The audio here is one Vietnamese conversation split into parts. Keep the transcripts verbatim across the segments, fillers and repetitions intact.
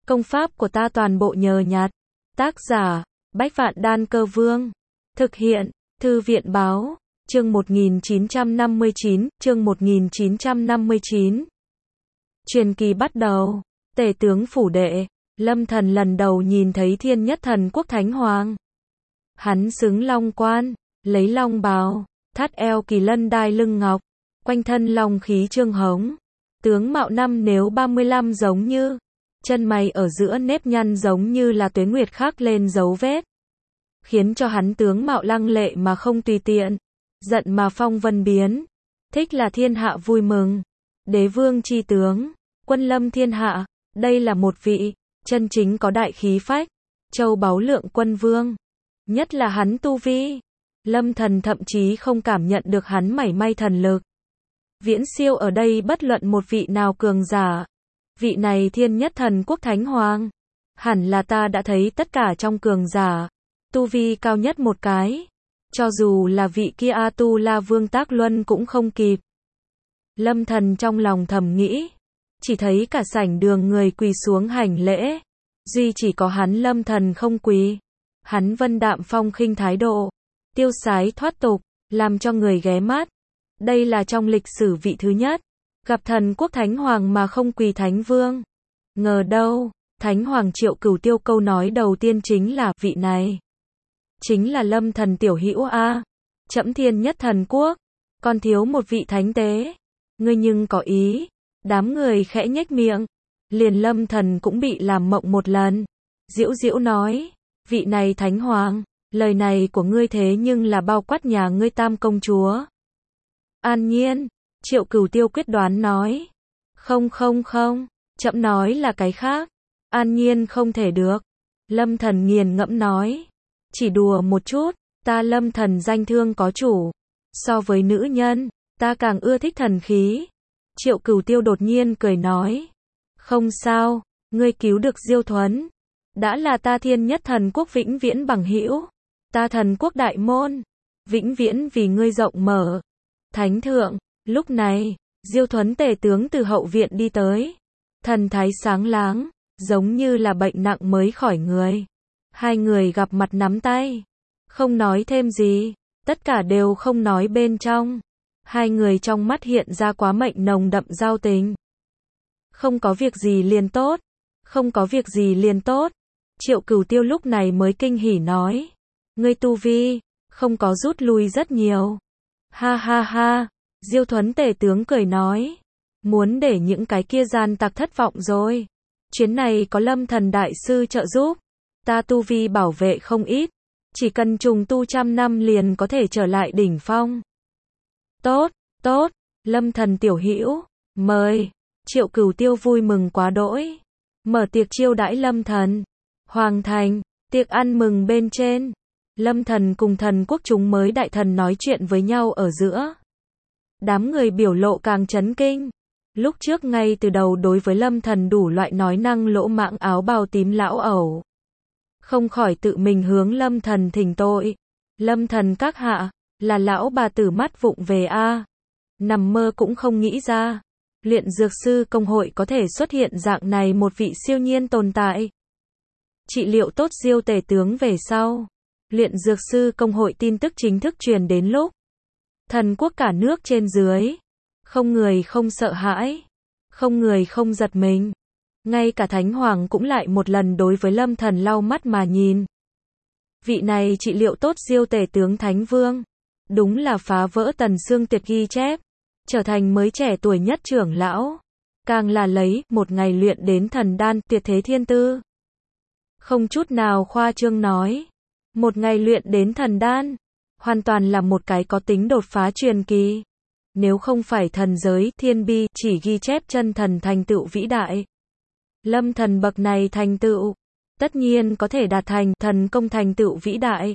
Công pháp của ta toàn bộ nhờ nhặt. Tác giả, Bách Vạn Đan Cơ Vương. Thực hiện, Thư viện Báo. Chương một nghìn chín trăm năm mươi chín, chương một nghìn chín trăm năm mươi chín. Truyền kỳ bắt đầu. Tể tướng phủ đệ, Lâm Thần lần đầu nhìn thấy Thiên Nhất Thần Quốc Thánh Hoàng. Hắn xứng long quan, lấy long bào, thắt eo kỳ lân đai lưng ngọc, quanh thân long khí trương hống. Tướng mạo năm nếu ba mươi lăm giống như, chân mày ở giữa nếp nhăn giống như là tuế nguyệt khắc lên dấu vết, khiến cho hắn tướng mạo lăng lệ mà không tùy tiện, giận mà phong vân biến, thích là thiên hạ vui mừng. Đế vương chi tướng, quân lâm thiên hạ, đây là một vị chân chính có đại khí phách, châu báu lượng quân vương, nhất là hắn tu vi. Lâm Thần thậm chí không cảm nhận được hắn mảy may thần lực. Viễn siêu ở đây bất luận một vị nào cường giả. Vị này Thiên Nhất Thần Quốc Thánh Hoàng, hẳn là ta đã thấy tất cả trong cường giả, tu vi cao nhất một cái. Cho dù là vị kia A Tu La Vương Tác Luân cũng không kịp. Lâm Thần trong lòng thầm nghĩ, chỉ thấy cả sảnh đường người quỳ xuống hành lễ, duy chỉ có hắn Lâm Thần không quỳ. Hắn vân đạm phong khinh thái độ, tiêu sái thoát tục, làm cho người ghé mắt. Đây là trong lịch sử vị thứ nhất gặp Thần Quốc Thánh Hoàng mà không quỳ Thánh Vương. Ngờ đâu, Thánh Hoàng Triệu Cửu Tiêu câu nói đầu tiên chính là vị này chính là Lâm Thần tiểu hữu a. Trẫm Thiên Nhất Thần Quốc, còn thiếu một vị thánh tế. Ngươi nhưng có ý. Đám người khẽ nhếch miệng, liền Lâm Thần cũng bị làm mộng một lần. Diễu diễu nói, vị này Thánh Hoàng, lời này của ngươi thế nhưng là bao quát nhà ngươi Tam công chúa. An Nhiên, Triệu Cửu Tiêu quyết đoán nói. Không không không, trẫm nói là cái khác. An Nhiên không thể được. Lâm Thần nghiền ngẫm nói. Chỉ đùa một chút, ta Lâm Thần danh thương có chủ. So với nữ nhân, ta càng ưa thích thần khí. Triệu Cửu Tiêu đột nhiên cười nói. Không sao, ngươi cứu được Diêu Thuấn. Đã là ta Thiên Nhất Thần Quốc vĩnh viễn bằng hữu. Ta Thần Quốc đại môn, vĩnh viễn vì ngươi rộng mở. Thánh thượng, lúc này, Diêu Thuấn tể tướng từ hậu viện đi tới. Thần thái sáng láng, giống như là bệnh nặng mới khỏi người. Hai người gặp mặt nắm tay, không nói thêm gì, tất cả đều không nói bên trong. Hai người trong mắt hiện ra quá mệnh nồng đậm giao tình. Không có việc gì liền tốt, không có việc gì liền tốt. Triệu Cửu Tiêu lúc này mới kinh hỉ nói. Ngươi tu vi, không có rút lui rất nhiều. Ha ha ha, Diêu Thuấn tể tướng cười nói. Muốn để những cái kia gian tặc thất vọng rồi. Chuyến này có Lâm Thần Đại Sư trợ giúp. Ta tu vi bảo vệ không ít. Chỉ cần trùng tu trăm năm liền có thể trở lại đỉnh phong. Tốt, tốt, Lâm Thần tiểu hữu, mời. Triệu Cửu Tiêu vui mừng quá đỗi. Mở tiệc chiêu đãi Lâm Thần. Hoàng thành, tiệc ăn mừng bên trên. Lâm Thần cùng thần quốc chúng mới đại thần nói chuyện với nhau ở giữa. Đám người biểu lộ càng chấn kinh. Lúc trước ngay từ đầu đối với Lâm Thần đủ loại nói năng lỗ mãng áo bào tím lão ẩu. Không khỏi tự mình hướng Lâm Thần thỉnh tội. Lâm Thần các hạ, là lão bà tử mắt vụng về a. Nằm mơ cũng không nghĩ ra. Luyện dược sư công hội có thể xuất hiện dạng này một vị siêu nhiên tồn tại. Trị liệu tốt Diêu tể tướng về sau. Luyện dược sư công hội tin tức chính thức truyền đến lúc. Thần quốc cả nước trên dưới. Không người không sợ hãi. Không người không giật mình. Ngay cả Thánh Hoàng cũng lại một lần đối với Lâm Thần lau mắt mà nhìn. Vị này trị liệu tốt Diêu tể tướng Thánh Vương. Đúng là phá vỡ Tần Xương Tuyệt ghi chép. Trở thành mới trẻ tuổi nhất trưởng lão. Càng là lấy một ngày luyện đến thần đan tuyệt thế thiên tư. Không chút nào khoa trương nói. Một ngày luyện đến thần đan. Hoàn toàn là một cái có tính đột phá truyền kỳ. Nếu không phải thần giới thiên bi chỉ ghi chép chân thần thành tựu vĩ đại. Lâm Thần bậc này thành tựu. Tất nhiên có thể đạt thành thần công thành tựu vĩ đại.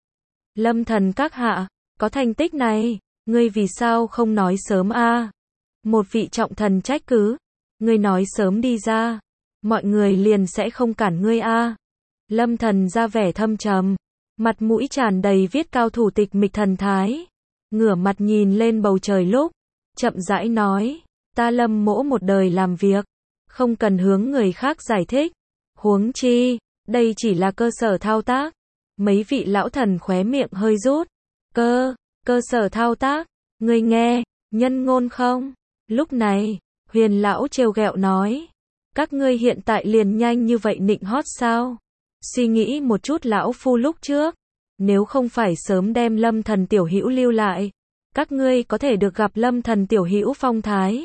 Lâm Thần các hạ, có thành tích này, ngươi vì sao không nói sớm a? Một vị trọng thần trách cứ. Ngươi nói sớm đi ra. Mọi người liền sẽ không cản ngươi a. Lâm Thần ra vẻ thâm trầm. Mặt mũi tràn đầy viết cao thủ tịch mịch thần thái. Ngửa mặt nhìn lên bầu trời lúc. Chậm rãi nói. Ta Lâm mỗ một đời làm việc. Không cần hướng người khác giải thích. Huống chi, đây chỉ là cơ sở thao tác. Mấy vị lão thần khóe miệng hơi rút. Cơ, cơ sở thao tác, ngươi nghe, nhân ngôn không? Lúc này, Huyền lão trêu ghẹo nói. Các ngươi hiện tại liền nhanh như vậy nịnh hót sao? Suy nghĩ một chút lão phu lúc trước. Nếu không phải sớm đem Lâm Thần tiểu hữu lưu lại, các ngươi có thể được gặp Lâm Thần tiểu hữu phong thái.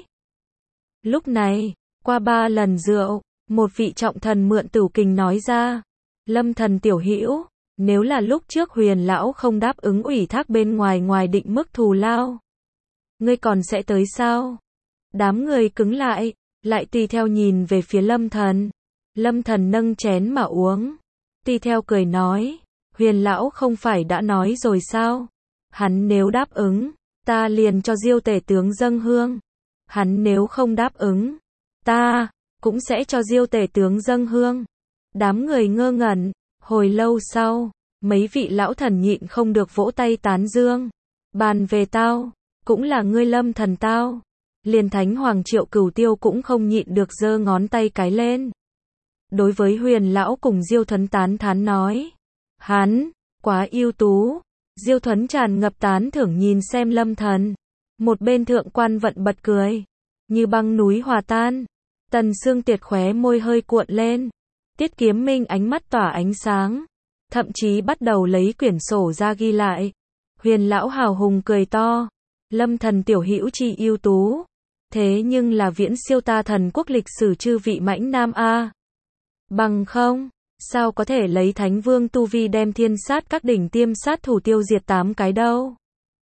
Lúc này, qua ba lần rượu, một vị trọng thần mượn Tửu Kình nói ra. Lâm Thần tiểu hữu, nếu là lúc trước Huyền lão không đáp ứng ủy thác bên ngoài ngoài định mức thù lao, ngươi còn sẽ tới sao? Đám người cứng lại, lại tùy theo nhìn về phía Lâm Thần. Lâm Thần nâng chén mà uống, tùy theo cười nói, Huyền lão không phải đã nói rồi sao? Hắn nếu đáp ứng, ta liền cho Diêu tể tướng dâng hương. Hắn nếu không đáp ứng, ta cũng sẽ cho Diêu tể tướng dâng hương. Đám người ngơ ngẩn, hồi lâu sau, mấy vị lão thần nhịn không được vỗ tay tán dương. Bàn về tao, cũng là ngươi Lâm Thần tao. Liền Thánh Hoàng Triệu Cửu Tiêu cũng không nhịn được giơ ngón tay cái lên. Đối với Huyền lão cùng Diêu Thuấn tán thán nói, hắn quá ưu tú. Diêu Thuấn tràn ngập tán thưởng nhìn xem Lâm Thần. Một bên thượng quan vận bật cười, như băng núi hòa tan. Tần Sương Tiệt khóe môi hơi cuộn lên. Tiết Kiếm Minh ánh mắt tỏa ánh sáng, thậm chí bắt đầu lấy quyển sổ ra ghi lại. Huyền lão hào hùng cười to, Lâm Thần tiểu hữu chi ưu tú, thế nhưng là viễn siêu ta thần quốc lịch sử chư vị mãnh nam a. Bằng không, sao có thể lấy Thánh Vương tu vi đem thiên sát các đỉnh tiêm sát thủ tiêu diệt tám cái đâu?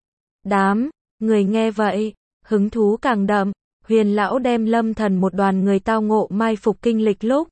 Đám người nghe vậy, hứng thú càng đậm. Huyền lão đem Lâm Thần một đoàn người tao ngộ mai phục kinh lịch lúc,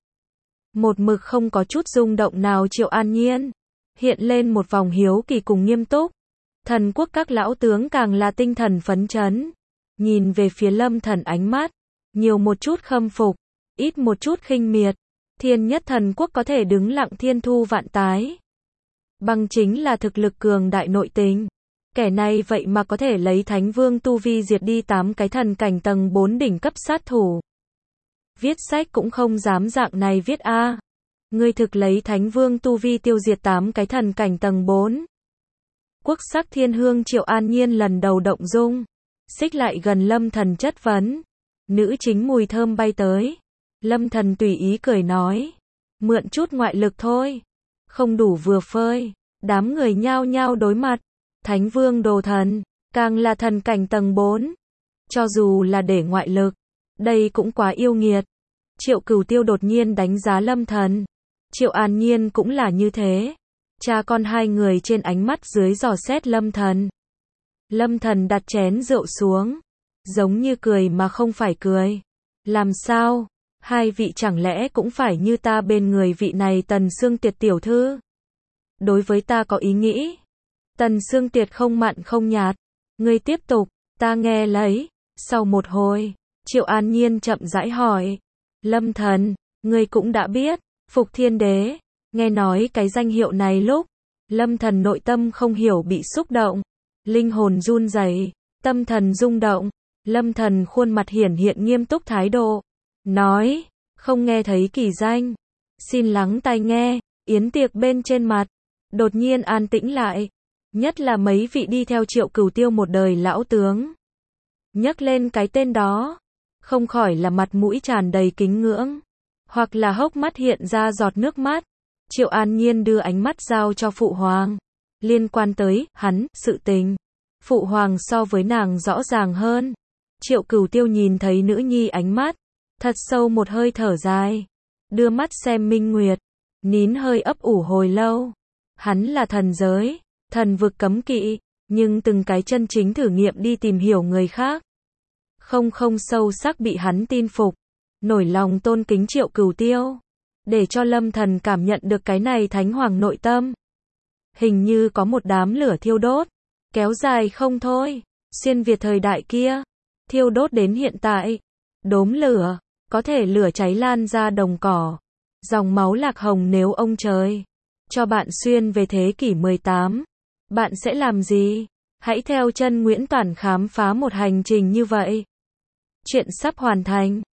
một mực không có chút rung động nào. Triệu An Nhiên hiện lên một vòng hiếu kỳ cùng nghiêm túc. Thần quốc các lão tướng càng là tinh thần phấn chấn, nhìn về phía Lâm Thần ánh mắt nhiều một chút khâm phục, ít một chút khinh miệt. Thiên nhất thần quốc có thể đứng lặng thiên thu vạn tái, bằng chính là thực lực cường đại nội tình. Kẻ này vậy mà có thể lấy Thánh Vương tu vi diệt đi tám cái thần cảnh tầng bốn đỉnh cấp sát thủ. Viết sách cũng không dám dạng này viết a. À. Ngươi thực lấy Thánh Vương tu vi tiêu diệt tám cái thần cảnh tầng bốn. Quốc sắc thiên hương Triệu An Nhiên lần đầu động dung, xích lại gần Lâm Thần chất vấn. Nữ chính mùi thơm bay tới. Lâm Thần tùy ý cười nói, mượn chút ngoại lực thôi, không đủ vừa phơi. Đám người nhao nhao đối mặt. Thánh Vương đồ thần, càng là thần cảnh tầng bốn. Cho dù là để ngoại lực, đây cũng quá yêu nghiệt. Triệu Cửu Tiêu đột nhiên đánh giá Lâm Thần. Triệu An Nhiên cũng là như thế. Cha con hai người trên ánh mắt dưới dò xét Lâm Thần. Lâm Thần đặt chén rượu xuống, giống như cười mà không phải cười. Làm sao? Hai vị chẳng lẽ cũng phải như ta bên người vị này Tần Sương Tiệt tiểu thư? Đối với ta có ý nghĩ. Tần Sương Tiệt không mặn không nhạt. Ngươi tiếp tục, ta nghe lấy. Sau một hồi, Triệu An Nhiên chậm rãi hỏi. Lâm Thần, ngươi cũng đã biết, Phục Thiên Đế. Nghe nói cái danh hiệu này lúc, Lâm Thần nội tâm không hiểu bị xúc động. Linh hồn run rẩy, tâm thần rung động. Lâm Thần khuôn mặt hiển hiện nghiêm túc thái độ. Nói, không nghe thấy kỳ danh. Xin lắng tai nghe. Yến tiệc bên trên mặt đột nhiên an tĩnh lại. Nhất là mấy vị đi theo Triệu Cửu Tiêu một đời lão tướng. Nhắc lên cái tên đó, không khỏi là mặt mũi tràn đầy kính ngưỡng, hoặc là hốc mắt hiện ra giọt nước mắt. Triệu An Nhiên đưa ánh mắt giao cho Phụ Hoàng. Liên quan tới hắn, sự tình, Phụ Hoàng so với nàng rõ ràng hơn. Triệu Cửu Tiêu nhìn thấy nữ nhi ánh mắt, thật sâu một hơi thở dài, đưa mắt xem Minh Nguyệt, nín hơi ấp ủ hồi lâu. Hắn là thần giới, thần vực cấm kỵ, nhưng từng cái chân chính thử nghiệm đi tìm hiểu người khác, không không sâu sắc bị hắn tin phục, nổi lòng tôn kính Triệu Cửu Tiêu, để cho Lâm Thần cảm nhận được cái này thánh hoàng nội tâm. Hình như có một đám lửa thiêu đốt, kéo dài không thôi, xuyên Việt thời đại kia, thiêu đốt đến hiện tại. Đốm lửa, có thể lửa cháy lan ra đồng cỏ, dòng máu lạc hồng. Nếu ông trời cho bạn xuyên về thế kỷ mười tám, bạn sẽ làm gì? Hãy theo chân Nguyễn Toản khám phá một hành trình như vậy. Chuyện sắp hoàn thành.